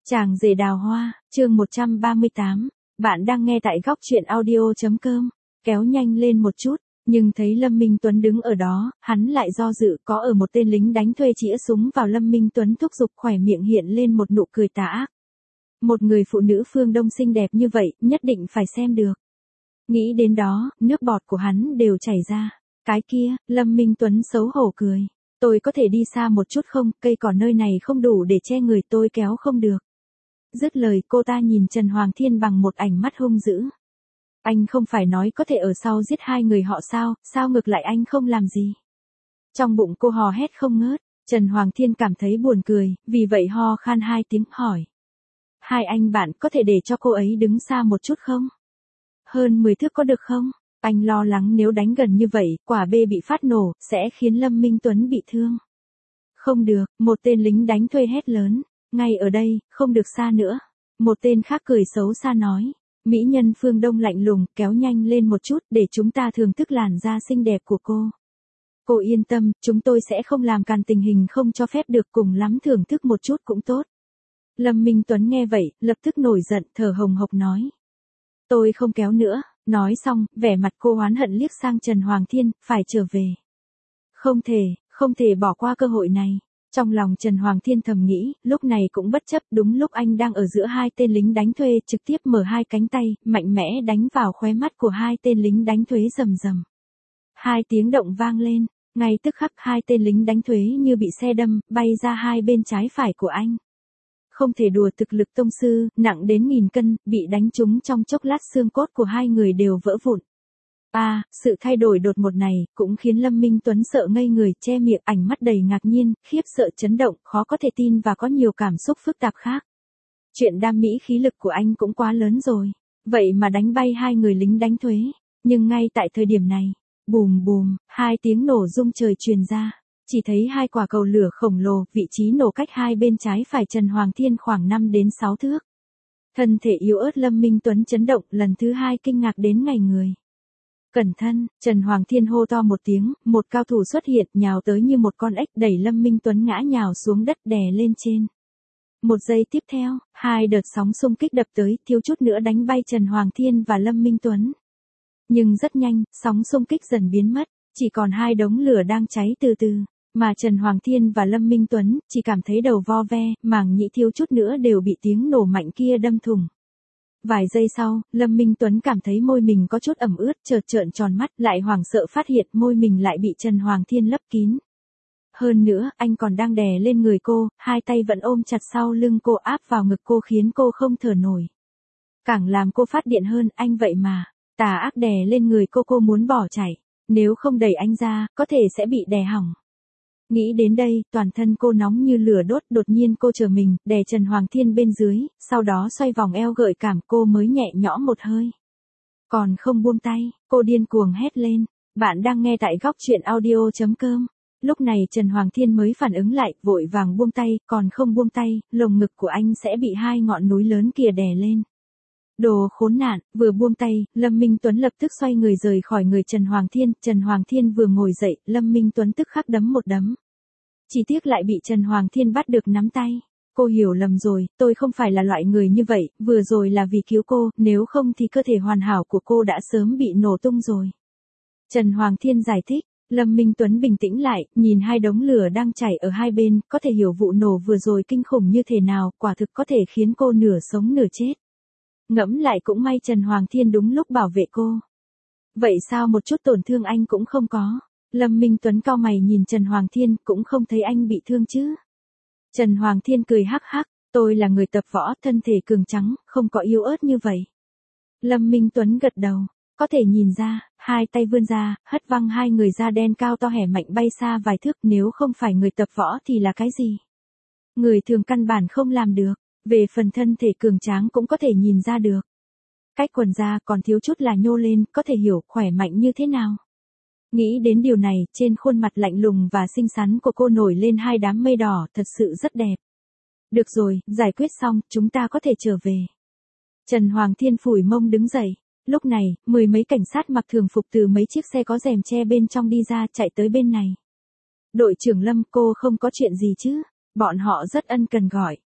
Chàng rể đào hoa, chương 138. Bạn đang nghe tại góc truyện audio.com. Kéo nhanh lên một chút, nhưng thấy Lâm Minh Tuấn đứng ở đó, hắn lại do dự. Có ở một tên lính đánh thuê chĩa súng vào Lâm Minh Tuấn, thúc giục, khỏe miệng hiện lên một nụ cười tà ác. Một người phụ nữ phương Đông xinh đẹp như vậy, nhất định phải xem được. Nghĩ đến đó, nước bọt của hắn đều chảy ra. Cái kia, Lâm Minh Tuấn xấu hổ cười. Tôi có thể đi xa một chút không, cây cỏ nơi này không đủ để che người tôi, kéo không được. Dứt lời, cô ta nhìn Trần Hoàng Thiên bằng một ánh mắt hung dữ. Anh không phải nói có thể ở sau giết hai người họ sao, sao ngược lại anh không làm gì? Trong bụng cô hò hét không ngớt, Trần Hoàng Thiên cảm thấy buồn cười, vì vậy ho khan hai tiếng hỏi. Hai anh bạn có thể để cho cô ấy đứng xa một chút không? Hơn 10 thước có được không? Anh lo lắng nếu đánh gần như vậy, quả bê bị phát nổ, sẽ khiến Lâm Minh Tuấn bị thương. Không được, một tên lính đánh thuê hét lớn. Ngay ở đây, không được xa nữa. Một tên khác cười xấu xa nói. Mỹ nhân phương Đông lạnh lùng, kéo nhanh lên một chút để chúng ta thưởng thức làn da xinh đẹp của cô. Cô yên tâm, chúng tôi sẽ không làm càn tình hình không cho phép được, cùng lắm thưởng thức một chút cũng tốt. Lâm Minh Tuấn nghe vậy, lập tức nổi giận, thở hồng hộc nói. Tôi không kéo nữa. Nói xong, vẻ mặt cô oán hận liếc sang Trần Hoàng Thiên, phải trở về. Không thể bỏ qua cơ hội này. Trong lòng Trần Hoàng Thiên thầm nghĩ, lúc này cũng bất chấp, đúng lúc anh đang ở giữa hai tên lính đánh thuê, trực tiếp mở hai cánh tay, mạnh mẽ đánh vào khóe mắt của hai tên lính đánh thuê rầm rầm. Hai tiếng động vang lên, ngay tức khắc hai tên lính đánh thuê như bị xe đâm, bay ra hai bên trái phải của anh. Không thể đùa, thực lực tông sư, nặng đến 1000 cân, bị đánh trúng trong chốc lát xương cốt của hai người đều vỡ vụn. Sự thay đổi đột ngột này, cũng khiến Lâm Minh Tuấn sợ ngây người, che miệng, ánh mắt đầy ngạc nhiên, khiếp sợ, chấn động, khó có thể tin và có nhiều cảm xúc phức tạp khác. Chuyện đam mỹ khí lực của anh cũng quá lớn rồi. Vậy mà đánh bay hai người lính đánh thuế. Nhưng ngay tại thời điểm này, bùm bùm, hai tiếng nổ rung trời truyền ra. Chỉ thấy hai quả cầu lửa khổng lồ, vị trí nổ cách hai bên trái phải Trần Hoàng Thiên khoảng 5 đến 6 thước. Thân thể yếu ớt Lâm Minh Tuấn chấn động, lần thứ hai kinh ngạc đến ngây người. Cẩn thân, Trần Hoàng Thiên hô to một tiếng, một cao thủ xuất hiện, nhào tới như một con ếch, đẩy Lâm Minh Tuấn ngã nhào xuống đất, đè lên trên. Một giây tiếp theo, hai đợt sóng xung kích đập tới, thiếu chút nữa đánh bay Trần Hoàng Thiên và Lâm Minh Tuấn. Nhưng rất nhanh, sóng xung kích dần biến mất, chỉ còn hai đống lửa đang cháy từ từ, mà Trần Hoàng Thiên và Lâm Minh Tuấn chỉ cảm thấy đầu vo ve, màng nhĩ thiếu chút nữa đều bị tiếng nổ mạnh kia đâm thủng. Vài giây sau, Lâm Minh Tuấn cảm thấy môi mình có chút ẩm ướt, chợt trợn tròn mắt, lại hoảng sợ phát hiện môi mình lại bị Trần Hoàng Thiên lấp kín. Hơn nữa, anh còn đang đè lên người cô, hai tay vẫn ôm chặt sau lưng cô, áp vào ngực cô khiến cô không thở nổi. Càng làm cô phát điện hơn, anh vậy mà, tà ác đè lên người cô muốn bỏ chạy, nếu không đẩy anh ra, có thể sẽ bị đè hỏng. Nghĩ đến đây, toàn thân cô nóng như lửa đốt, đột nhiên cô trở mình, đè Trần Hoàng Thiên bên dưới, sau đó xoay vòng eo gợi cảm, cô mới nhẹ nhõm một hơi. Còn không buông tay, cô điên cuồng hét lên. Bạn đang nghe tại góc truyện audio.com. Lúc này Trần Hoàng Thiên mới phản ứng lại, vội vàng buông tay, còn không buông tay, lồng ngực của anh sẽ bị hai ngọn núi lớn kia đè lên. Đồ khốn nạn, vừa buông tay, Lâm Minh Tuấn lập tức xoay người rời khỏi người Trần Hoàng Thiên vừa ngồi dậy, Lâm Minh Tuấn tức khắc đấm một đấm. Chỉ tiếc lại bị Trần Hoàng Thiên bắt được nắm tay. Cô hiểu lầm rồi, tôi không phải là loại người như vậy, vừa rồi là vì cứu cô, nếu không thì cơ thể hoàn hảo của cô đã sớm bị nổ tung rồi. Trần Hoàng Thiên giải thích. Lâm Minh Tuấn bình tĩnh lại, nhìn hai đống lửa đang chảy ở hai bên, có thể hiểu vụ nổ vừa rồi kinh khủng như thế nào, quả thực có thể khiến cô nửa sống nửa chết. Ngẫm lại cũng may Trần Hoàng Thiên đúng lúc bảo vệ cô. Vậy sao một chút tổn thương anh cũng không có? Lâm Minh Tuấn cau mày nhìn Trần Hoàng Thiên, cũng không thấy anh bị thương chứ? Trần Hoàng Thiên cười hắc hắc, tôi là người tập võ, thân thể cường trắng, không có yếu ớt như vậy. Lâm Minh Tuấn gật đầu, có thể nhìn ra, hai tay vươn ra, hất văng hai người da đen cao to hẻ mạnh bay xa vài thước, nếu không phải người tập võ thì là cái gì? Người thường căn bản không làm được. Về phần thân thể cường tráng cũng có thể nhìn ra được. Cách quần da còn thiếu chút là nhô lên, có thể hiểu khỏe mạnh như thế nào. Nghĩ đến điều này, trên khuôn mặt lạnh lùng và xinh xắn của cô nổi lên hai đám mây đỏ, thật sự rất đẹp. Được rồi, giải quyết xong, chúng ta có thể trở về. Trần Hoàng Thiên phủi mông đứng dậy. Lúc này, 10 mấy cảnh sát mặc thường phục từ mấy chiếc xe có rèm che bên trong đi ra, chạy tới bên này. Đội trưởng Lâm, cô không có chuyện gì chứ? Bọn họ rất ân cần gọi.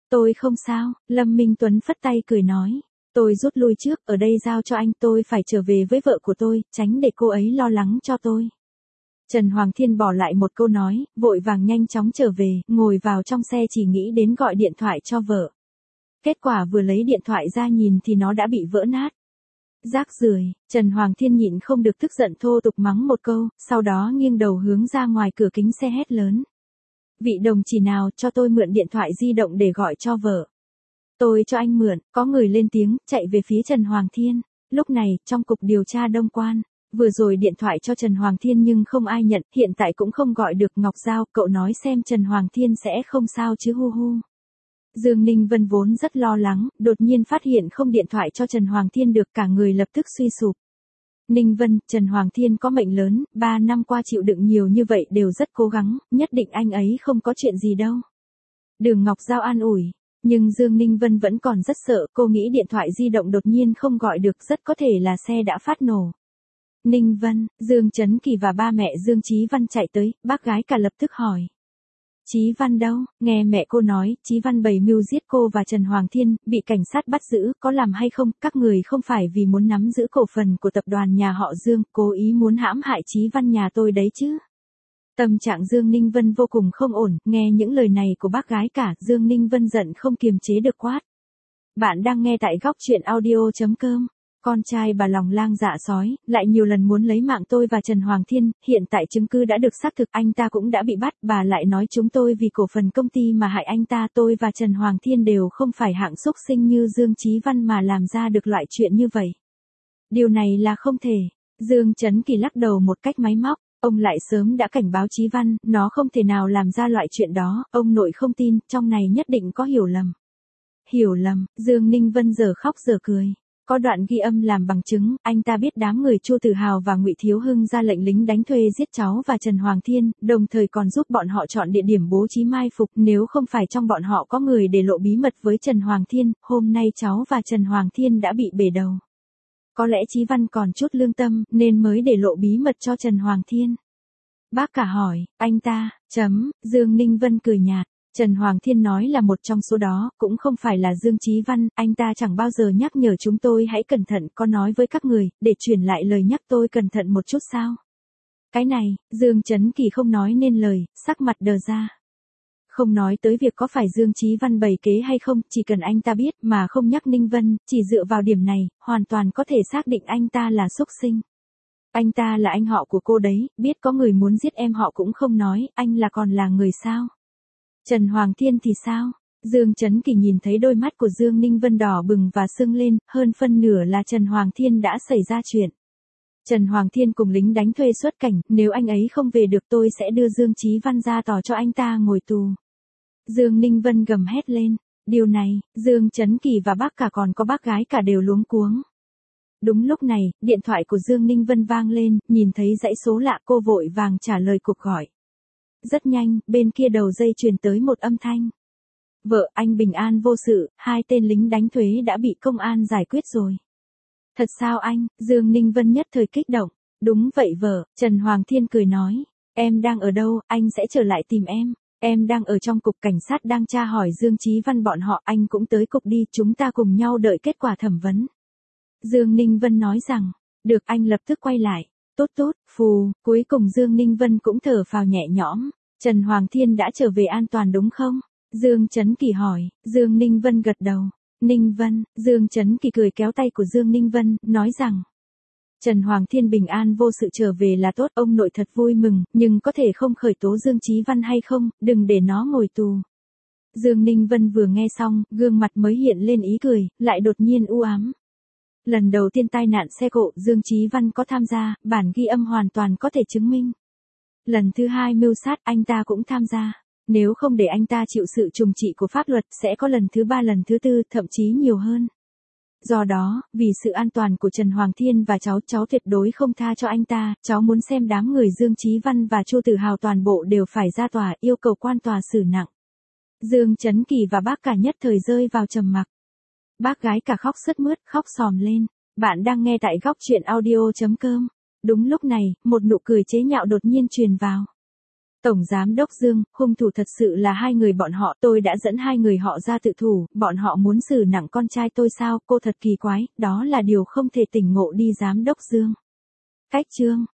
Tôi không sao, Lâm Minh Tuấn phất tay cười nói. Tôi rút lui trước, ở đây giao cho anh, tôi phải trở về với vợ của tôi, tránh để cô ấy lo lắng cho tôi. Trần Hoàng Thiên bỏ lại một câu nói, vội vàng nhanh chóng trở về, ngồi vào trong xe chỉ nghĩ đến gọi điện thoại cho vợ. Kết quả vừa lấy điện thoại ra nhìn thì nó đã bị vỡ nát. Rác rưởi, Trần Hoàng Thiên nhịn không được tức giận thô tục mắng một câu, sau đó nghiêng đầu hướng ra ngoài cửa kính xe hét lớn. Vị đồng chí nào cho tôi mượn điện thoại di động để gọi cho vợ. Tôi cho anh mượn, có người lên tiếng, chạy về phía Trần Hoàng Thiên. Lúc này, trong cục điều tra Đông Quan, vừa rồi điện thoại cho Trần Hoàng Thiên nhưng không ai nhận, hiện tại cũng không gọi được Ngọc Giao, cậu nói xem Trần Hoàng Thiên sẽ không sao chứ hu hu. Dương Ninh Vân vốn rất lo lắng, đột nhiên phát hiện không điện thoại cho Trần Hoàng Thiên được, cả người lập tức suy sụp. Ninh Vân, Trần Hoàng Thiên có mệnh lớn, 3 năm qua chịu đựng nhiều như vậy đều rất cố gắng, nhất định anh ấy không có chuyện gì đâu. Đường Ngọc Giao an ủi, nhưng Dương Ninh Vân vẫn còn rất sợ, cô nghĩ điện thoại di động đột nhiên không gọi được, rất có thể là xe đã phát nổ. Ninh Vân, Dương Chấn Kỳ và ba mẹ Dương Chí Văn chạy tới, bác gái cả lập tức hỏi. Chí Văn đâu? Nghe mẹ cô nói, Chí Văn bày mưu giết cô và Trần Hoàng Thiên, bị cảnh sát bắt giữ, có làm hay không? Các người không phải vì muốn nắm giữ cổ phần của tập đoàn nhà họ Dương, cố ý muốn hãm hại Chí Văn nhà tôi đấy chứ? Tâm trạng Dương Ninh Vân vô cùng không ổn, nghe những lời này của bác gái cả, Dương Ninh Vân giận không kiềm chế được quát. Bạn đang nghe tại góc truyện audio.com. Con trai bà lòng lang dạ sói, lại nhiều lần muốn lấy mạng tôi và Trần Hoàng Thiên, hiện tại chứng cứ đã được xác thực, anh ta cũng đã bị bắt, bà lại nói chúng tôi vì cổ phần công ty mà hại anh ta, tôi và Trần Hoàng Thiên đều không phải hạng xúc sinh như Dương Chí Văn mà làm ra được loại chuyện như vậy. Điều này là không thể. Dương Chấn Kỳ lắc đầu một cách máy móc, ông lại sớm đã cảnh báo Chí Văn, nó không thể nào làm ra loại chuyện đó, ông nội không tin, trong này nhất định có hiểu lầm. Hiểu lầm, Dương Ninh Vân giờ khóc giờ cười. Có đoạn ghi âm làm bằng chứng, anh ta biết đám người Chu Tử Hào và Ngụy Thiếu Hưng ra lệnh lính đánh thuê giết cháu và Trần Hoàng Thiên, đồng thời còn giúp bọn họ chọn địa điểm bố trí mai phục, nếu không phải trong bọn họ có người để lộ bí mật với Trần Hoàng Thiên, hôm nay cháu và Trần Hoàng Thiên đã bị bể đầu. Có lẽ Chí Văn còn chút lương tâm, nên mới để lộ bí mật cho Trần Hoàng Thiên. Bác cả hỏi, anh ta, Dương Ninh Vân cười nhạt. Trần Hoàng Thiên nói là một trong số đó, cũng không phải là Dương Chí Văn, anh ta chẳng bao giờ nhắc nhở chúng tôi hãy cẩn thận, có nói với các người, để truyền lại lời nhắc tôi cẩn thận một chút sao? Cái này, Dương Chấn Kỳ không nói nên lời, sắc mặt đờ ra. Không nói tới việc có phải Dương Chí Văn bày kế hay không, chỉ cần anh ta biết mà không nhắc Ninh Vân, chỉ dựa vào điểm này, hoàn toàn có thể xác định anh ta là xúc sinh. Anh ta là anh họ của cô đấy, biết có người muốn giết em họ cũng không nói, anh là còn là người sao? Trần Hoàng Thiên thì sao? Dương Chấn Kỳ nhìn thấy đôi mắt của Dương Ninh Vân đỏ bừng và sưng lên, hơn phân nửa là Trần Hoàng Thiên đã xảy ra chuyện. Trần Hoàng Thiên cùng lính đánh thuê xuất cảnh, nếu anh ấy không về được tôi sẽ đưa Dương Chí Văn ra tòa cho anh ta ngồi tù. Dương Ninh Vân gầm hét lên, điều này, Dương Chấn Kỳ và bác cả còn có bác gái cả đều luống cuống. Đúng lúc này, điện thoại của Dương Ninh Vân vang lên, nhìn thấy dãy số lạ cô vội vàng trả lời cuộc gọi. Rất nhanh, bên kia đầu dây truyền tới một âm thanh. Vợ, anh bình an vô sự, 2 tên lính đánh thuế đã bị công an giải quyết rồi. Thật sao anh? Dương Ninh Vân nhất thời kích động. Đúng vậy vợ, Trần Hoàng Thiên cười nói. Em đang ở đâu, anh sẽ trở lại tìm em. Em đang ở trong cục cảnh sát đang tra hỏi Dương Chí Văn bọn họ, anh cũng tới cục đi, chúng ta cùng nhau đợi kết quả thẩm vấn. Dương Ninh Vân nói rằng, được, anh lập tức quay lại. Tốt tốt, phù, cuối cùng Dương Ninh Vân cũng thở phào nhẹ nhõm. Trần Hoàng Thiên đã trở về an toàn đúng không? Dương Chấn Kỳ hỏi, Dương Ninh Vân gật đầu. Ninh Vân, Dương Chấn Kỳ cười kéo tay của Dương Ninh Vân, nói rằng. Trần Hoàng Thiên bình an vô sự trở về là tốt, ông nội thật vui mừng, nhưng có thể không khởi tố Dương Chí Văn hay không, đừng để nó ngồi tù. Dương Ninh Vân vừa nghe xong, gương mặt mới hiện lên ý cười, lại đột nhiên u ám. Lần đầu tiên tai nạn xe cộ, Dương Chí Văn có tham gia, bản ghi âm hoàn toàn có thể chứng minh. Lần thứ 2 mưu sát, anh ta cũng tham gia. Nếu không để anh ta chịu sự trừng trị của pháp luật, sẽ có lần thứ 3 lần thứ 4, thậm chí nhiều hơn. Do đó, vì sự an toàn của Trần Hoàng Thiên và cháu tuyệt đối không tha cho anh ta, cháu muốn xem đám người Dương Chí Văn và Chu Tử Hào toàn bộ đều phải ra tòa, yêu cầu quan tòa xử nặng. Dương Chấn Kỳ và bác cả nhất thời rơi vào trầm mặc. Bác gái cả khóc sướt mướt, khóc xòm lên. Bạn đang nghe tại góc truyện audio.com. Đúng lúc này, một nụ cười chế nhạo đột nhiên truyền vào. Tổng Giám đốc Dương, hung thủ thật sự là hai người bọn họ, tôi đã dẫn hai người họ ra tự thủ, bọn họ muốn xử nặng con trai tôi sao, cô thật kỳ quái, đó là điều không thể tỉnh ngộ đi Giám đốc Dương. Cách chương